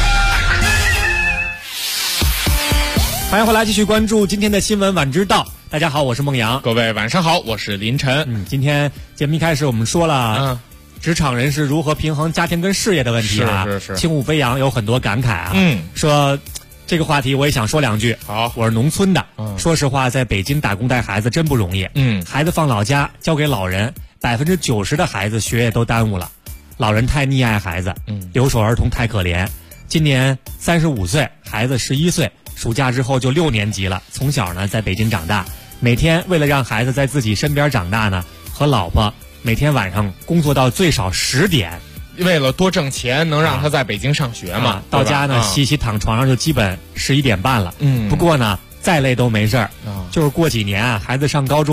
欢迎回来，继续关注今天的新闻晚知道。大家好，我是孟阳。 各位晚上好，我是林晨。 今天节目一开始我们说了，职场人士如何平衡家庭跟事业的问题啊。 是。 轻舞飞扬有很多感慨啊。说这个话题我也想说两句。 好， 我是农村的，说实话，在北京打工带孩子真不容易。孩子放老家交给老人，90%的孩子学业都耽误了，老人太溺爱孩子，留守儿童太可怜。今年35岁，孩子11岁。暑假之后就6年级了，从小呢在北京长大，每天为了让孩子在自己身边长大呢，和老婆每天晚上工作到最少10点， 为了多挣钱，能让他在北京上学嘛。 到家呢洗躺床上就基本11点半了。不过呢再累都没事儿，就是过几年啊，孩子上高中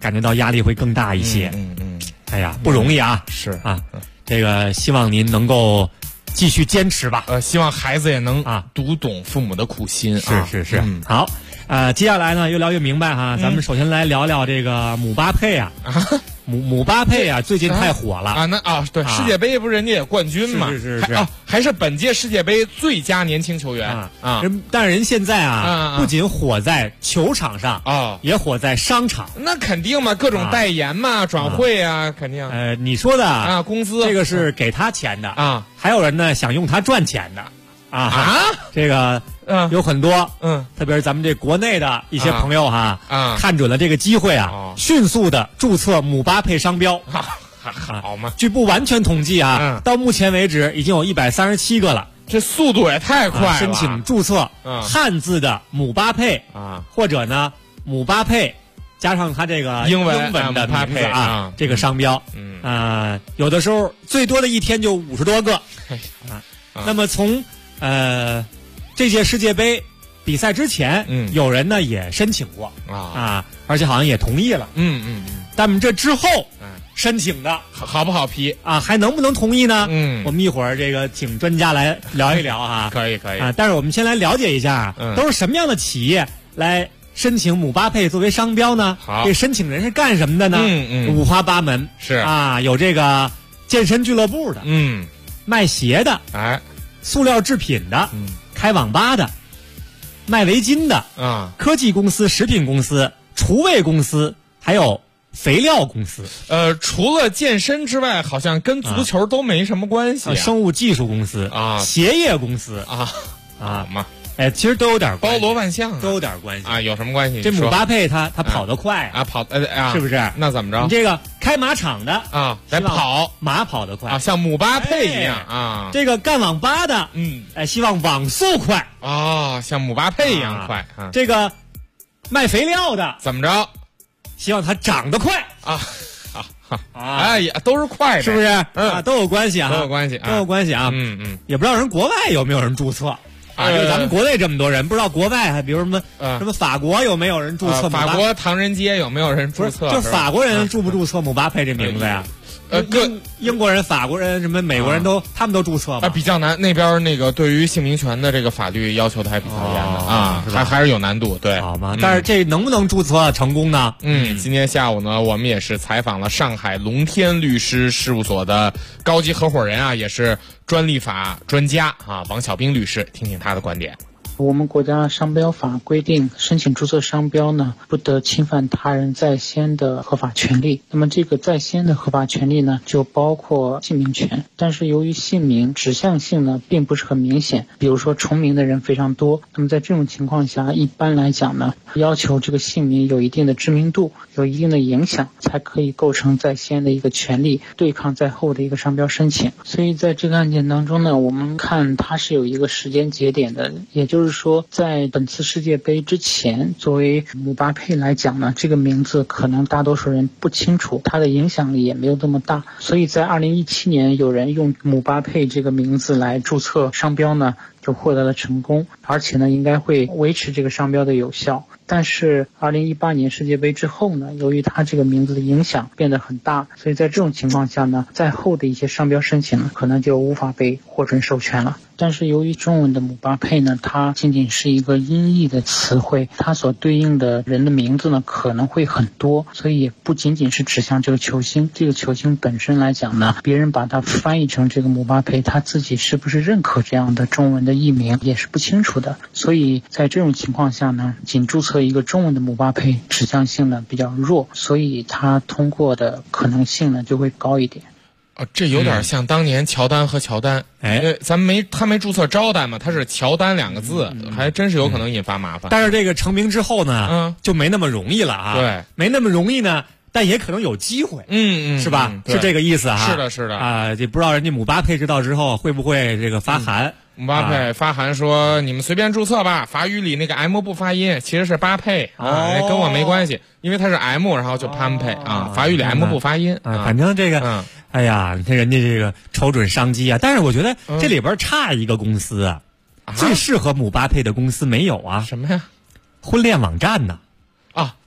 感觉到压力会更大一些。哎呀，不容易啊！ 是啊，这个希望您能够继续坚持吧。 希望孩子也能读懂父母的苦心。 是。好，接下来呢越聊越明白哈。咱们首先来聊聊这个姆巴佩啊。姆巴佩啊，最近太火了啊！对，世界杯不是人家也冠军嘛？ 是还是本届世界杯最佳年轻球员啊！ 但是人现在不仅火在球场上也火在商场。 那肯定嘛，各种代言嘛，转会啊，肯定。 你说的工资这个是给他钱的啊，还有人呢想用他赚钱的这个有很多特别是咱们这国内的一些朋友看准了这个机会迅速的注册姆巴佩商标。 好嘛， 据不完全统计到目前为止已经有137个了， 这速度也太快了。 申请注册汉字的姆巴佩或者呢姆巴佩加上他这个英文的名字这个商标有的时候最多的一天就50多个那么从这届世界杯比赛之前有人呢也申请过而且好像也同意了但是这之后申请的好不好批还能不能同意呢我们一会儿这个请专家来聊一聊可以但是我们先来了解一下都是什么样的企业来申请姆巴佩作为商标呢？ 好， 这申请人是干什么的呢？五花八门是有这个健身俱乐部的卖鞋的塑料制品的开网吧的卖围巾的科技公司食品公司厨卫公司还有肥料公司除了健身之外好像跟足球都没什么关系生物技术公司鞋业公司好嘛其实都有点关系包罗万象都有点关系有什么关系？ 这姆巴佩他跑得快跑是不是？ 那怎么着？ 你这个开马场的得跑马跑得快像姆巴佩一样这个干网吧的希望网速快像姆巴佩一样快这个卖肥料的怎么着？ 希望它长得快也都是快的， 是不是？都有关系都有关系也不知道人国外有没有人注册。就咱们国内这么多人，不知道国外比如什么法国有没有人注册？ 法国唐人街有没有人注册？ 就法国人注不注册姆巴佩这名字呀？英国人、法国人、什么美国人他们都注册吧？ 比较难，那边那个对于姓名权的这个法律要求的还比较严的还是有难度。对， 好吗？但是这能不能注册成功呢？ 今天下午呢，我们也是采访了上海龙天律师事务所的高级合伙人也是专利法专家王小兵律师，听听他的观点。 我们国家商标法规定，申请注册商标呢，不得侵犯他人在先的合法权利。那么这个在先的合法权利呢，就包括姓名权。但是由于姓名指向性呢，并不是很明显，比如说重名的人非常多。那么在这种情况下，一般来讲呢，要求这个姓名有一定的知名度，有一定的影响，才可以构成在先的一个权利，对抗在后的一个商标申请。所以在这个案件当中呢，我们看它是有一个时间节点的，也就是说在本次世界杯之前，作为姆巴佩来讲呢，这个名字可能大多数人不清楚，它的影响力也没有这么大。所以在2017年有人用姆巴佩这个名字来注册商标呢，就获得了成功，而且呢应该会维持这个商标的有效。但是2018年世界杯之后呢，由于它这个名字的影响变得很大，所以在这种情况下呢，在后的一些商标申请呢，可能就无法被获准授权了。但是由于中文的姆巴佩呢，它仅仅是一个音译的词汇，它所对应的人的名字呢可能会很多，所以也不仅仅是指向这个球星。这个球星本身来讲呢，别人把它翻译成这个姆巴佩，他自己是不是认可这样的中文的译名也是不清楚的。所以在这种情况下呢，仅注册一个中文的姆巴佩指向性呢比较弱，所以它通过的可能性呢就会高一点。 这有点像当年乔丹和乔丹，他没注册招丹嘛，他是乔丹2个字，还真是有可能引发麻烦。 但是这个成名之后呢，就没那么容易了对， 没那么容易呢，但也可能有机会，是吧？是这个意思是的也不知道人家姆巴佩知道之后会不会这个发函。 姆巴佩发函说你们随便注册吧，法语里那个 M 不发音，其实是巴佩跟我没关系，因为它是 M 然后就潘佩法语里 M 不发音反正这个哎呀，你看人家这个瞅准商机但是我觉得这里边差一个公司最适合姆巴佩的公司没有什么呀？ 婚恋网站呢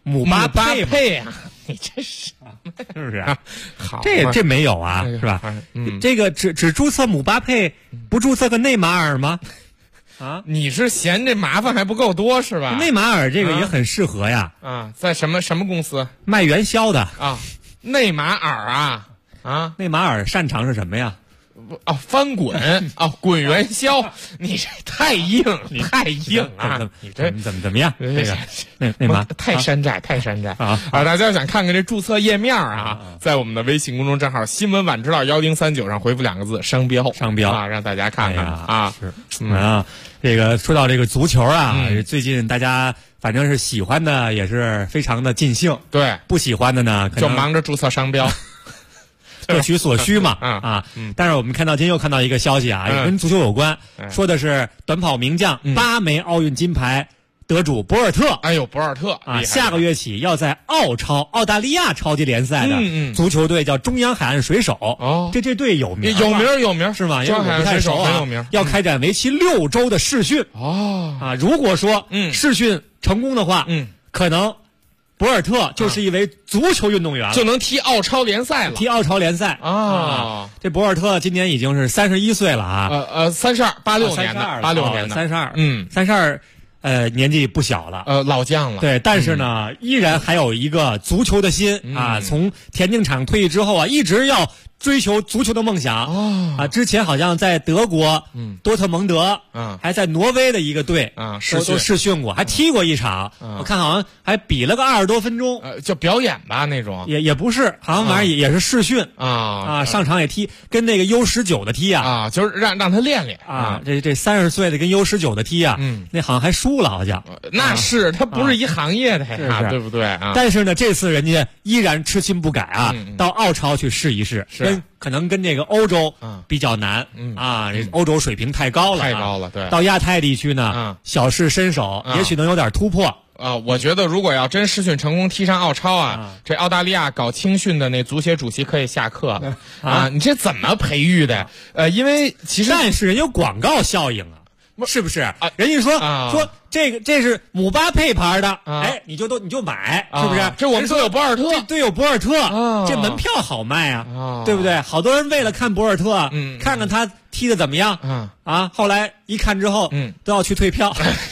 姆巴佩呀，你这是不是？ 好， 这没有啊，是吧？这个只注册姆巴佩，不注册个内马尔吗？啊， 你是嫌这麻烦还不够多是吧？ 内马尔这个也很适合呀。 在什么公司卖元宵的啊？内马尔啊， 内马尔擅长是什么呀？ 翻滚滚元宵，你这太硬啊！你这怎么样？这个内马太山寨啊！大家想看看这注册页面在我们的微信公众账号新闻晚知道1039上回复2个字商标啊，让大家看看啊。 是这个说到这个足球最近大家反正是喜欢的也是非常的尽兴， 对， 不喜欢的呢就忙着注册商标。 各取所需嘛但是我们今天又看到一个消息也跟足球有关，说的是短跑名将8枚奥运金牌得主博尔特。 博尔特下个月起要在澳大利亚超级联赛的足球队叫中央海岸水手。这队有名是吗？因为我不太熟很有名。 要开展为期6周的试训。如果说试训成功的话，可能博尔特就是一位足球运动员了， 就能踢澳超联赛了。 这博尔特今年已经是31岁了 32，86年的，86年的 ，32，年纪不小了， 老将了。 对，但是呢，依然还有一个足球的心从田径场退役之后一直要追求足球的梦想之前好像在德国多特蒙德还在挪威的一个队都试训过，还踢过一场。我看好像还比了个20多分钟， 就表演吧那种。 也不是，好像反正也是试训上场也踢，跟那个 U19 的踢就是让他练练这30岁的跟 U19 的踢那好像还输了，好像。 那是他不是一行业的呀，对不对但是呢，这次人家依然痴心不改到澳超去试一试。可能跟这个欧洲比较难欧洲水平太高了， 对。 到亚太地区呢，小试身手，也许能有点突破我觉得如果要真试训成功踢上澳超这澳大利亚搞青训的那足协主席可以下课了你这怎么培育的？因为其实但是人有广告效应是不是？人家说这是姆巴佩牌的，你就买，是不是？ 这我们说有博尔特， 对，有博尔特，这门票好卖对不对？好多人为了看博尔特，看看他踢的怎么样，后来一看之后，都要去退票。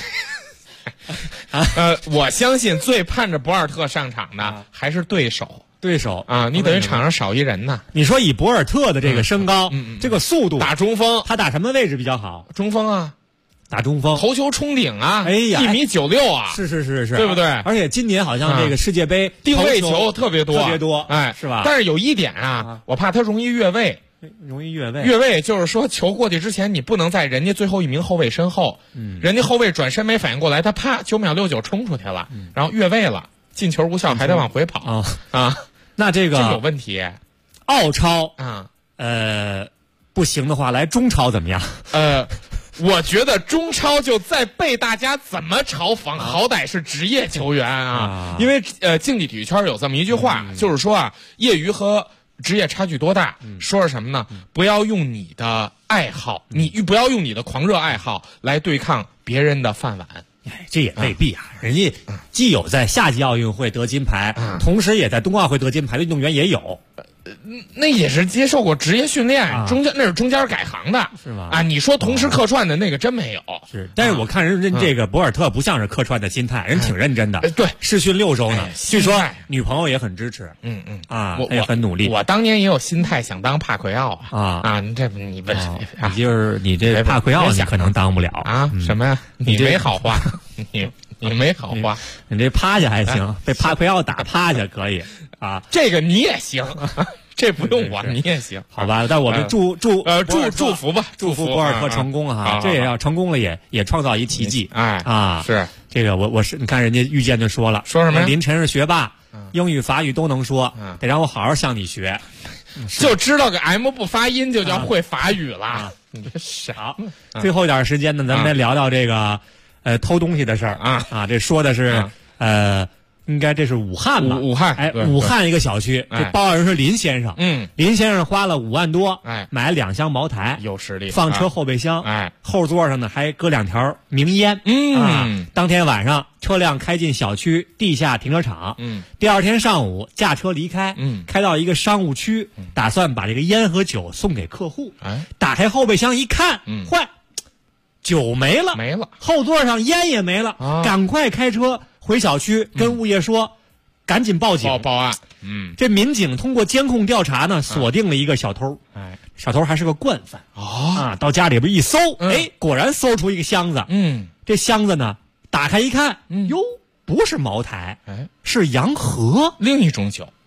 我相信最盼着博尔特上场的还是对手你等于场上少一人呢。 你说以博尔特的这个身高，这个速度， 打中锋， 他打什么位置比较好？ 中锋打中锋， 头球冲顶 1.96 米是， 对不对？ 而且今年好像这个世界杯定位球特别多， 是吧？ 但是有一点我怕他容易越位。越位就是说球过去之前你不能在人家最后一名后卫身后，人家后卫转身没反应过来，他啪9秒69冲出去了，然后越位了，进球无效，还得往回跑那这个有问题。 澳超不行的话，来中超怎么样？ 我觉得中超就再被大家怎么嘲讽，好歹是职业球员因为竞技体育圈有这么一句话，就是说业余和职业差距多大？说是什么呢？不要用你的爱好，你不要用你的狂热爱好来对抗别人的饭碗。 这也未必人家既有在夏季奥运会得金牌，同时也在冬奥会得金牌的运动员也有。 那也是接受过职业训练，那是中间改行的， 是吗？ 你说同时客串的那个真没有。 是，但是我看人这个博尔特不像是客串的心态，人挺认真的。 对， 试训6周呢，据说女朋友也很支持。他也很努力。 我当年也有心态想当帕奎奥你不就是你这帕奎奥你可能当不了什么呀？你没好话，你没好话， 你这趴下还行，被帕奎奥打趴下可以这个你也行。这不用我，你也行， 好吧？但我们祝福吧， 祝福博尔特成功这也要成功了，也创造一奇迹。 是这个我是你看人家遇见就说了， 说什么？ 林晨是学霸，英语法语都能说，得让我好好向你学。 就知道个 M 不发音就叫会法语了。你这傻。最后一点时间呢，咱们来聊聊这个偷东西的事儿这说的是应该这是武汉吧？ 武汉， 哎，武汉一个小区，这报案人是林先生。林先生花了5万多，买了2箱茅台， 有实力， 放车后备箱，后座上呢还搁2条明烟。当天晚上车辆开进小区地下停车场。第二天上午驾车离开，开到一个商务区，打算把这个烟和酒送给客户。打开后备箱一看，坏，酒没了，后座上烟也没了，赶快开车回小区跟物业说，赶紧报警报案。 这民警通过监控调查呢，锁定了一个小偷。小偷还是个惯犯到家里边一搜，果然搜出一个箱子。这箱子呢，打开一看，哟，不是茅台，是洋河， 另一种酒。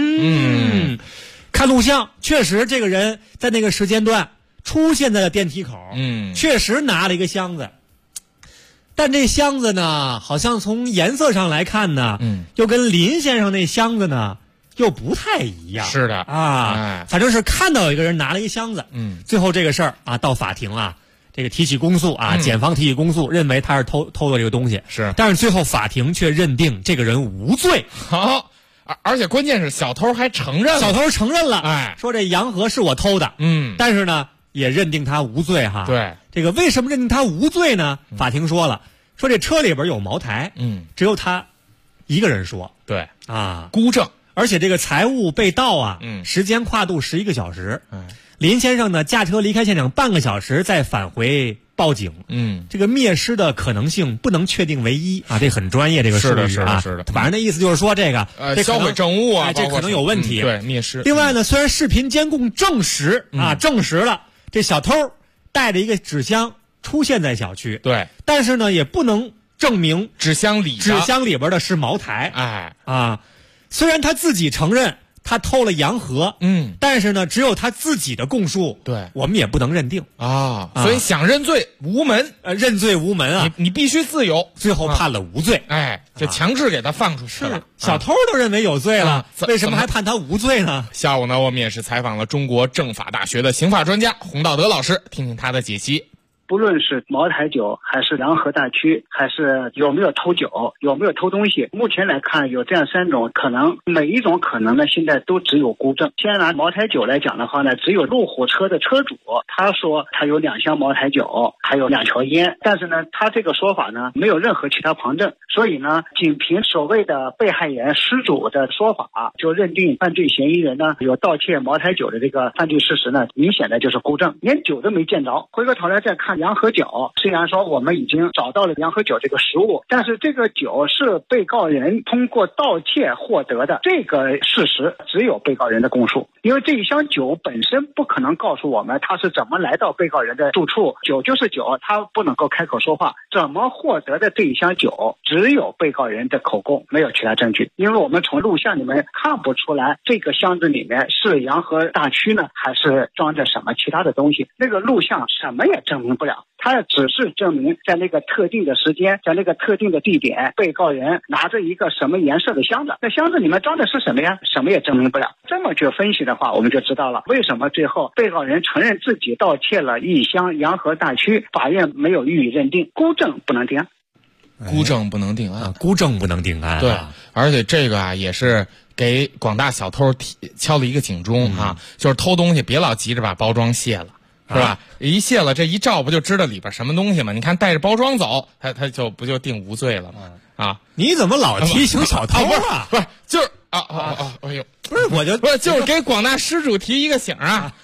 看录像，确实这个人在那个时间段出现在了电梯口。确实拿了一个箱子。但这箱子呢，好像从颜色上来看呢，又跟林先生那箱子呢又不太一样。 是的反正是看到有一个人拿了一个箱子。最后这个事儿到法庭了，这个提起公诉检方提起公诉，认为他是偷的这个东西。 是， 但是最后法庭却认定这个人无罪。 好，而且关键是小偷还承认了。 小偷承认了，说这洋河是我偷的。但是呢，也认定他无罪哈。 对， 这个为什么认定他无罪呢？法庭说了，说这车里边有茅台，只有他一个人说。 对孤证，而且这个财物被盗时间跨度11个小时。林先生呢驾车离开现场半个小时，再返回报警。这个灭尸的可能性不能确定为1这很专业这个术语是的。 反正那意思就是说这个销毁证物这可能有问题。 对，灭尸。 另外呢，虽然视频监控证实了这小偷带着一个纸箱出现在小区， 对， 但是呢也不能证明纸箱里边的是茅台。虽然他自己承认他偷了洋河，但是呢只有他自己的供述， 对， 我们也不能认定所以想认罪无门， 认罪无门你必须自由。 最后判了无罪， 就强制给他放出去了。 小偷都认为有罪了，为什么还判他无罪呢？ 下午呢，我们也是采访了中国政法大学的刑法专家洪道德老师，听听他的解析。 不论是茅台酒还是洋河大曲，还是有没有偷酒，有没有偷东西，目前来看有这样3种可能，每一种可能呢现在都只有孤证。先拿茅台酒来讲的话呢，只有路虎车的车主他说他有2箱茅台酒，还有2条烟，但是呢他这个说法呢没有任何其他旁证，所以呢仅凭所谓的被害人失主的说法就认定犯罪嫌疑人呢有盗窃茅台酒的这个犯罪事实呢，明显的就是孤证，连酒都没见着。回过头来再看洋河酒，虽然说我们已经找到了洋河酒这个实物，但是这个酒是被告人通过盗窃获得的，这个事实只有被告人的供述，因为这一箱酒本身不可能告诉我们他是怎么来到被告人的住处，酒就是酒，他不能够开口说话，怎么获得的这一箱酒只有被告人的口供，没有其他证据，因为我们从录像里面看不出来这个箱子里面是洋河大曲呢还是装着什么其他的东西，那个录像什么也证明不了，它只是证明在那个特定的时间，在那个特定的地点，被告人拿着一个什么颜色的箱子，那箱子里面装的是什么呀？什么也证明不了。这么去分析的话，我们就知道了为什么最后被告人承认自己盗窃了1箱洋河大曲，法院没有予以认定，孤证不能定案。 孤证不能定案， 孤证不能定案。 对，而且这个也是给广大小偷敲了一个警钟就是偷东西别老急着把包装卸了。是吧？一卸了，这一照不就知道里边什么东西吗？你看带着包装走，他就不就定无罪了吗？ 你怎么老提醒小偷啊？ 不是，就是哎呦， 不是，我就是给广大失主提一个醒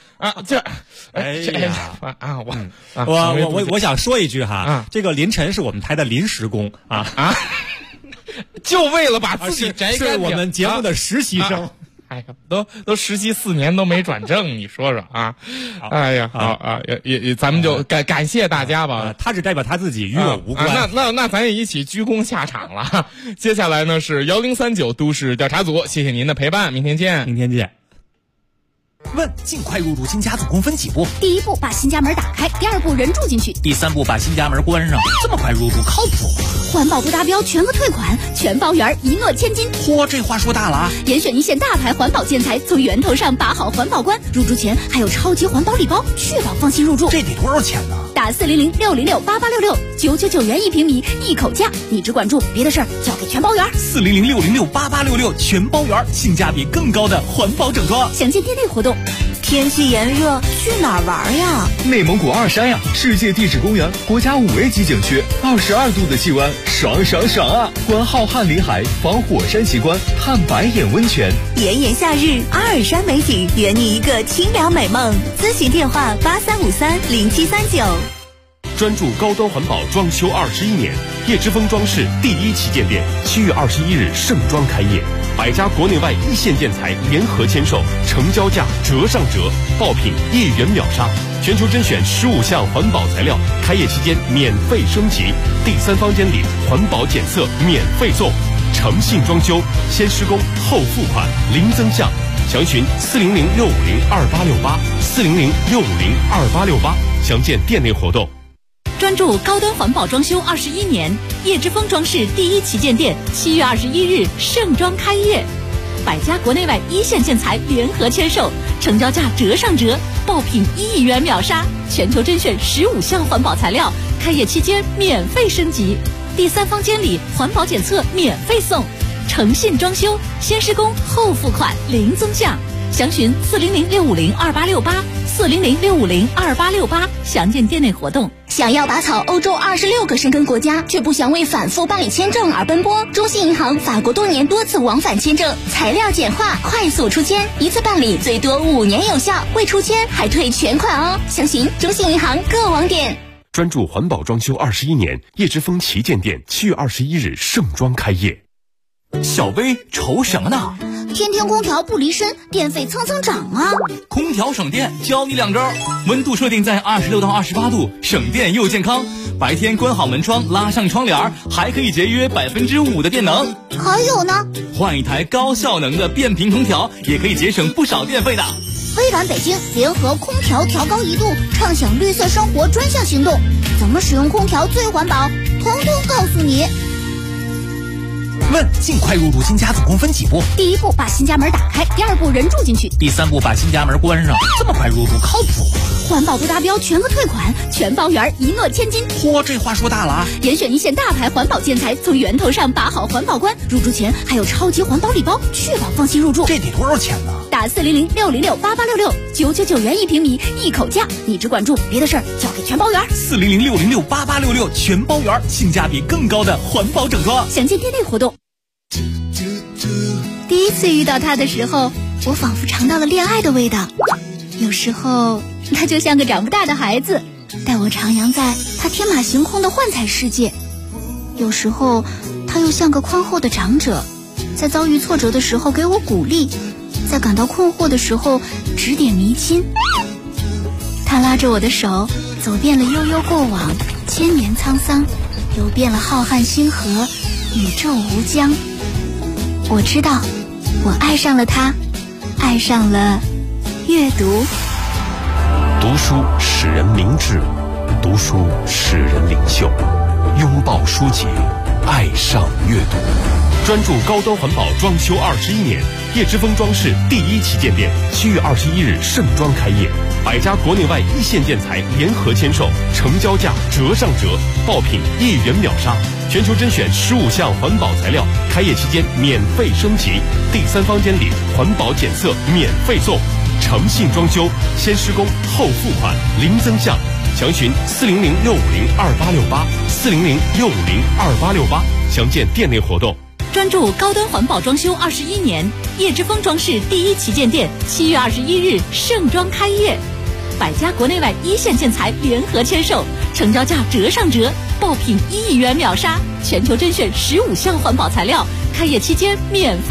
我想说一句这个林晨是我们台的临时工就为了把自己摘干净， 是我们节目的实习生。 哎呀，都实习4年都没转正，你说说哎呀，好也咱们就感谢大家吧。 他只代表他自己，与我无关。 那咱也一起鞠躬下场了。接下来呢是1039都市调查组，谢谢您的陪伴，明天见。 问：尽快入住新家总共分几步？ 第1步把新家门打开，第2步人住进去， 第3步把新家门关上。这么快入住靠谱吗？ 环保不达标全额退款，全包圆，一诺千金。 嚯，这话说大了啊！ 严选一线大牌环保建材，从源头上把好环保关。入住前还有超级环保礼包，确保放心入住。 这得多少钱呢？ 打打400-606-8866，999元1平米，一口价，你只管住，别的事儿交给全包员。 400-606-8866，全包员，性价比更高的环保整装。 详见店内活动。 天气炎热，去哪儿玩呀？ 内蒙古二山呀，世界地质公园，国家5A 级景区，22度的气温，爽爽爽啊！观浩瀚林海，访火山奇观，探白眼温泉。 炎炎夏日，阿尔山美景，圆你一个清凉美梦。咨询电话83530739。 专注高端环保装修21年，叶之峰装饰第1旗舰店7月21日盛装开业，100家国内外一线建材联合签售，成交价折上折，爆品1元秒杀，全球甄选15项环保材料，开业期间免费升级，第3房间里环保检测免费送，诚信装修，先施工后付款，零增项，详询400-650-2868，400-650-2868，详见店内活动。 专注高端环保装修21年，叶之峰装饰第1旗舰店7月21日盛装开业，100家国内外一线建材联合签售，成交价折上折，爆品1元秒杀，全球甄选15项环保材料，开业期间免费升级，第3房间里环保检测免费送，诚信装修，先施工后付款，零增项，详询400-650-2868，400-650-2868，详见店内活动。 想要拔草欧洲26个申根国家，却不想为反复办理签证而奔波？中信银行法国多年多次往返签证，材料简化，快速出签，一次办理最多5年有效，未出签还退全款哦。详询中信银行各网点。 专注环保装修21年，叶之峰旗舰店7月21日盛装开业。 小薇愁什么呢？ 天天空调不离身，电费蹭蹭涨啊！ 空调省电，教你2招：温度设定在26到28度，省电又健康；白天关好门窗，拉上窗帘，还可以节约5%的电能。 还有呢， 换一台高效能的变频空调，也可以节省不少电费的。 微软北京联合空调调高1度，畅享绿色生活专项行动，怎么使用空调最环保？统统告诉你。 问：尽快入住新家总共分几步？ 第1步，把新家门打开；第2步，人住进去； 第3步，把新家门关上。这么快入住，靠谱吗？ 环保不达标，全额退款，全包圆，一诺千金。 嚯，这话说大了啊！ 严选一线大牌环保建材，从源头上把好环保关。入住前还有超级环保礼包，确保放心入住。 这得多少钱呢？ 打400-606-8866，999元1平米，一口价，你只管住，别的事儿交给全包圆。 400-606-8866，全包圆，性价比更高的环保整装。 详见店内活动。第一次遇到他的时候，我仿佛尝到了恋爱的味道。有时候他就像个长不大的孩子，带我徜徉在他天马行空的幻彩世界。有时候他又像个宽厚的长者，在遭遇挫折的时候给我鼓励，在感到困惑的时候指点迷津。他拉着我的手，走遍了悠悠过往，千年沧桑，游遍了浩瀚星河，宇宙无疆。我知道，我爱上了他，爱上了阅读。 读书使人明智，读书使人领袖。拥抱书籍，爱上阅读。专注高端环保装修21年，叶之峰装饰第1旗舰店7月21日盛装开业，100家国内外一线建材联合签售，成交价折上折，爆品1元秒杀，全球甄选15项环保材料，开业期间免费升级，第3房间里环保检测免费送，诚信装修，先施工后付款，零增项，详询400-650-2868，400-650-2868，详见店内活动。 专注高端环保装修21年，叶之峰装饰第1旗舰店7月21日盛装开业，100家国内外一线建材联合签售，成交价折上折，爆品1元秒杀，全球甄选15项环保材料，开业期间免费。